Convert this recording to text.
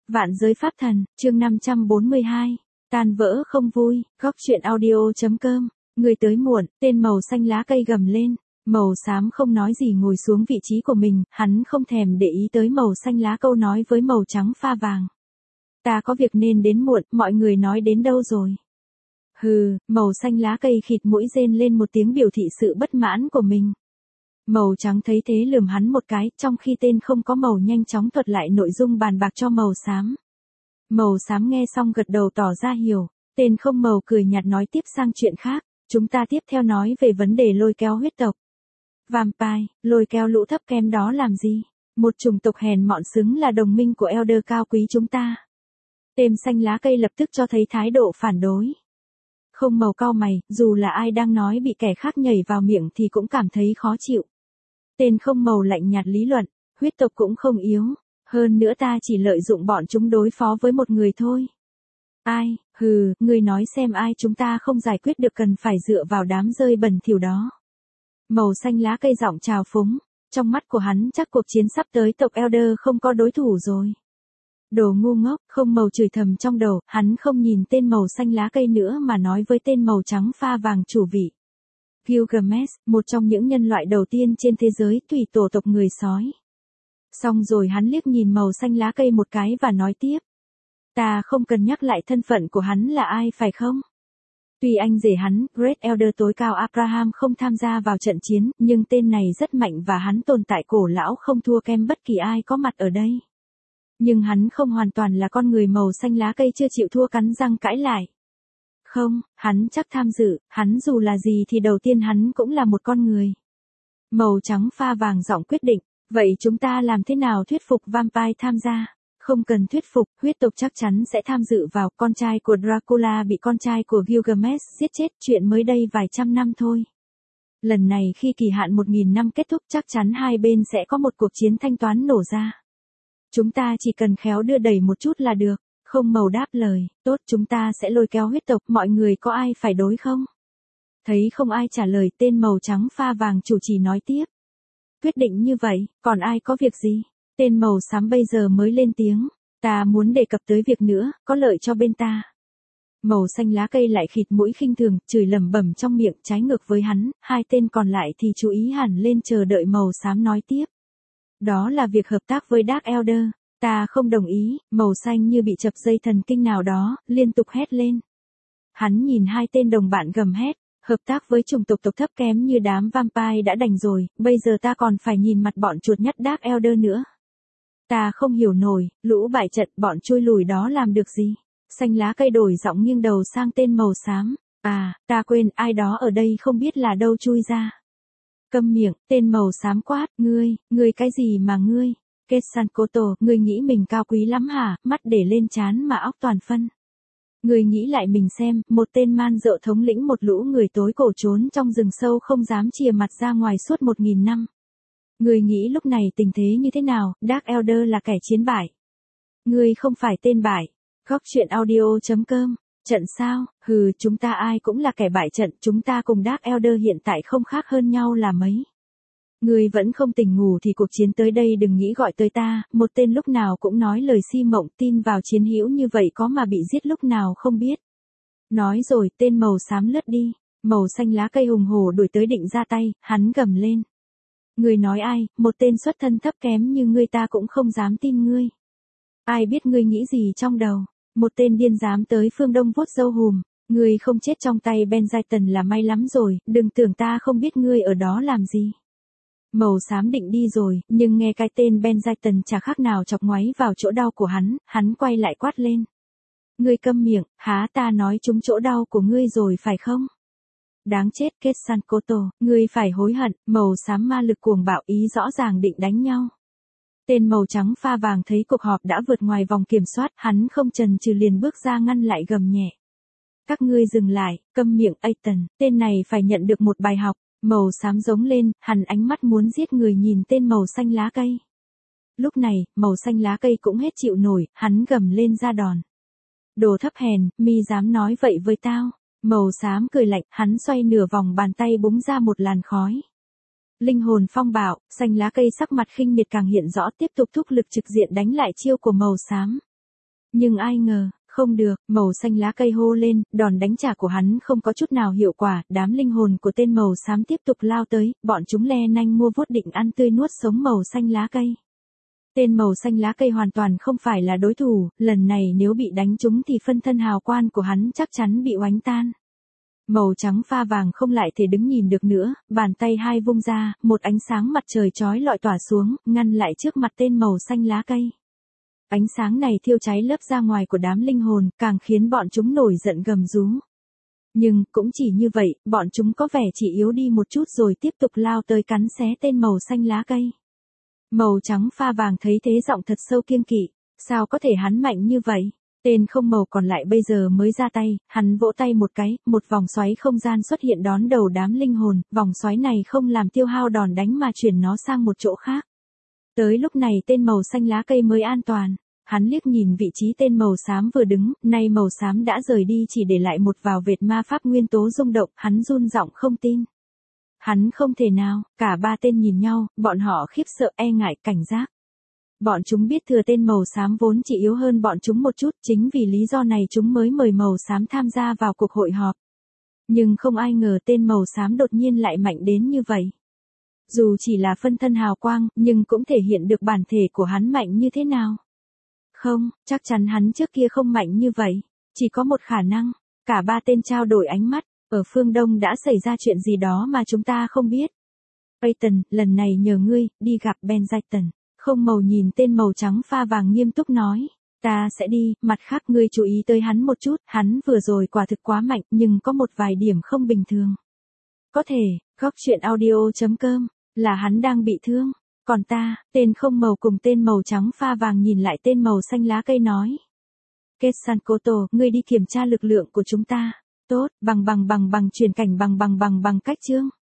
Vạn giới pháp thần, chương 542. Tan vỡ không vui, góc chuyện audio.com. Người tới muộn, tên màu xanh lá cây gầm lên. Màu xám không nói gì ngồi xuống vị trí của mình, hắn không thèm để ý tới màu xanh lá câu nói với màu trắng pha vàng. Ta có việc nên đến muộn, mọi người nói đến đâu rồi? Hừ, màu xanh lá cây khịt mũi rên lên một tiếng biểu thị sự bất mãn của mình. Màu trắng thấy thế lườm hắn một cái, trong khi tên không có màu nhanh chóng thuật lại nội dung bàn bạc cho màu xám. Màu xám nghe xong gật đầu tỏ ra hiểu, tên không màu cười nhạt nói tiếp sang chuyện khác, chúng ta tiếp theo nói về vấn đề lôi kéo huyết tộc. Vampire, lôi kéo lũ thấp kém đó làm gì? Một chủng tộc hèn mọn xứng là đồng minh của Elder cao quý chúng ta. Tên xanh lá cây lập tức cho thấy thái độ phản đối. Không màu cau mày, dù là ai đang nói bị kẻ khác nhảy vào miệng thì cũng cảm thấy khó chịu. Tên không màu lạnh nhạt lý luận, huyết tộc cũng không yếu, hơn nữa ta chỉ lợi dụng bọn chúng đối phó với một người thôi. Ai, hừ, ngươi nói xem ai chúng ta không giải quyết được cần phải dựa vào đám rơi bẩn thỉu đó. Màu xanh lá cây giọng trào phúng, trong mắt của hắn chắc cuộc chiến sắp tới tộc Elder không có đối thủ rồi. Đồ ngu ngốc, không màu chửi thầm trong đầu, hắn không nhìn tên màu xanh lá cây nữa mà nói với tên màu trắng pha vàng chủ vị. Gilgamesh, một trong những nhân loại đầu tiên trên thế giới, tùy tổ tộc người sói. Xong rồi hắn liếc nhìn màu xanh lá cây một cái và nói tiếp. Ta không cần nhắc lại thân phận của hắn là ai phải không? Tuy anh rể hắn, Great Elder tối cao Abraham không tham gia vào trận chiến, nhưng tên này rất mạnh và hắn tồn tại cổ lão không thua kém bất kỳ ai có mặt ở đây. Nhưng hắn không hoàn toàn là con người màu xanh lá cây chưa chịu thua cắn răng cãi lại. Không, hắn chắc tham dự, hắn dù là gì thì đầu tiên hắn cũng là một con người. Màu trắng pha vàng giọng quyết định, vậy chúng ta làm thế nào thuyết phục Vampire tham gia? Không cần thuyết phục, huyết tộc chắc chắn sẽ tham dự vào, con trai của Dracula bị con trai của Gilgamesh giết chết, chuyện mới đây vài trăm năm thôi. Lần này khi kỳ hạn 1000 năm kết thúc chắc chắn hai bên sẽ có một cuộc chiến thanh toán nổ ra. Chúng ta chỉ cần khéo đưa đẩy một chút là được. Không màu đáp lời, tốt chúng ta sẽ lôi kéo huyết tộc, mọi người có ai phải đối không? Thấy không ai trả lời, tên màu trắng pha vàng chủ trì nói tiếp. Quyết định như vậy, còn ai có việc gì? Tên màu xám bây giờ mới lên tiếng, ta muốn đề cập tới việc nữa, có lợi cho bên ta. Màu xanh lá cây lại khịt mũi khinh thường, chửi lẩm bẩm trong miệng, trái ngược với hắn, hai tên còn lại thì chú ý hẳn lên chờ đợi màu xám nói tiếp. Đó là việc hợp tác với Dark Elder. Ta không đồng ý, màu xanh như bị chập dây thần kinh nào đó, liên tục hét lên. Hắn nhìn hai tên đồng bạn gầm hét, hợp tác với chủng tộc thấp kém như đám vampire đã đành rồi, bây giờ ta còn phải nhìn mặt bọn chuột nhắt Dark Elder nữa. Ta không hiểu nổi, lũ bại trận bọn chui lùi đó làm được gì? Xanh lá cây đổi giọng nghiêng đầu sang tên màu xám. À, ta quên, ai đó ở đây không biết là đâu chui ra. Câm miệng, tên màu xám quát, ngươi cái gì mà ngươi? Quetzalcoatl, ngươi nghĩ mình cao quý lắm hả, mắt để lên trán mà óc toàn phân. Ngươi nghĩ lại mình xem, một tên man dợ thống lĩnh một lũ người tối cổ trốn trong rừng sâu không dám chìa mặt ra ngoài suốt 1000 năm. Ngươi nghĩ lúc này tình thế như thế nào, Dark Elder là kẻ chiến bại. Ngươi không phải tên bại. Góc chuyện audio.com, trận sao, hừ, chúng ta ai cũng là kẻ bại trận, chúng ta cùng Dark Elder hiện tại không khác hơn nhau là mấy. Ngươi vẫn không tỉnh ngủ thì cuộc chiến tới đây đừng nghĩ gọi tới ta, một tên lúc nào cũng nói lời si mộng tin vào chiến hữu như vậy có mà bị giết lúc nào không biết. Nói rồi tên màu xám lướt đi, màu xanh lá cây hùng hổ đuổi tới định ra tay, hắn gầm lên. Ngươi nói ai, một tên xuất thân thấp kém như ngươi ta cũng không dám tin ngươi. Ai biết ngươi nghĩ gì trong đầu, một tên điên dám tới phương Đông vuốt râu hùm, ngươi không chết trong tay Benjamin là may lắm rồi, đừng tưởng ta không biết ngươi ở đó làm gì. Màu xám định đi rồi, nhưng nghe cái tên Benjamin chả khác nào chọc ngoáy vào chỗ đau của hắn quay lại quát lên. Ngươi câm miệng, há ta nói trúng chỗ đau của ngươi rồi phải không? Đáng chết Quetzalcoatl, ngươi phải hối hận, màu xám ma lực cuồng bạo ý rõ ràng định đánh nhau. Tên màu trắng pha vàng thấy cuộc họp đã vượt ngoài vòng kiểm soát, hắn không chần chừ liền bước ra ngăn lại gầm nhẹ. Các ngươi dừng lại, câm miệng Ethan, tên này phải nhận được một bài học. Màu xám giống lên, hắn ánh mắt muốn giết người nhìn tên màu xanh lá cây. Lúc này, màu xanh lá cây cũng hết chịu nổi, hắn gầm lên ra đòn. Đồ thấp hèn, mi dám nói vậy với tao. Màu xám cười lạnh, hắn xoay nửa vòng bàn tay búng ra một làn khói. Linh hồn phong bạo, xanh lá cây sắc mặt khinh miệt càng hiện rõ tiếp tục thúc lực trực diện đánh lại chiêu của màu xám. Nhưng ai ngờ, không được, màu xanh lá cây hô lên, đòn đánh trả của hắn không có chút nào hiệu quả, đám linh hồn của tên màu xám tiếp tục lao tới, bọn chúng le nanh mua vuốt định ăn tươi nuốt sống màu xanh lá cây. Tên màu xanh lá cây hoàn toàn không phải là đối thủ, lần này nếu bị đánh trúng thì phân thân hào quang của hắn chắc chắn bị oánh tan. Màu trắng pha vàng không lại thể đứng nhìn được nữa, bàn tay hai vung ra, một ánh sáng mặt trời chói lọi tỏa xuống, ngăn lại trước mặt tên màu xanh lá cây. Ánh sáng này thiêu cháy lớp da ngoài của đám linh hồn, càng khiến bọn chúng nổi giận gầm rú. Nhưng, cũng chỉ như vậy, bọn chúng có vẻ chỉ yếu đi một chút rồi tiếp tục lao tới cắn xé tên màu xanh lá cây. Màu trắng pha vàng thấy thế giọng thật sâu kiêng kỵ, sao có thể hắn mạnh như vậy? Tên không màu còn lại bây giờ mới ra tay, hắn vỗ tay một cái, một vòng xoáy không gian xuất hiện đón đầu đám linh hồn, vòng xoáy này không làm tiêu hao đòn đánh mà chuyển nó sang một chỗ khác. Tới lúc này tên màu xanh lá cây mới an toàn. Hắn liếc nhìn vị trí tên màu xám vừa đứng, nay màu xám đã rời đi chỉ để lại một vào vệt ma pháp nguyên tố rung động, hắn run giọng không tin. Hắn không thể nào, cả ba tên nhìn nhau, bọn họ khiếp sợ e ngại cảnh giác. Bọn chúng biết thừa tên màu xám vốn chỉ yếu hơn bọn chúng một chút, chính vì lý do này chúng mới mời màu xám tham gia vào cuộc hội họp. Nhưng không ai ngờ tên màu xám đột nhiên lại mạnh đến như vậy. Dù chỉ là phân thân hào quang, nhưng cũng thể hiện được bản thể của hắn mạnh như thế nào. Không, chắc chắn hắn trước kia không mạnh như vậy. Chỉ có một khả năng, cả ba tên trao đổi ánh mắt, ở phương Đông đã xảy ra chuyện gì đó mà chúng ta không biết. Peyton, lần này nhờ ngươi, đi gặp Benjamin. Không màu nhìn tên màu trắng pha vàng nghiêm túc nói. Ta sẽ đi, mặt khác ngươi chú ý tới hắn một chút, hắn vừa rồi quả thực quá mạnh nhưng có một vài điểm không bình thường. Có thể, góc chuyện audio.com, là hắn đang bị thương. Còn ta, tên không màu cùng tên màu trắng pha vàng nhìn lại tên màu xanh lá cây nói. Quetzalcoatl, ngươi đi kiểm tra lực lượng của chúng ta. Tốt, bằng chuyển cảnh bằng cách chương.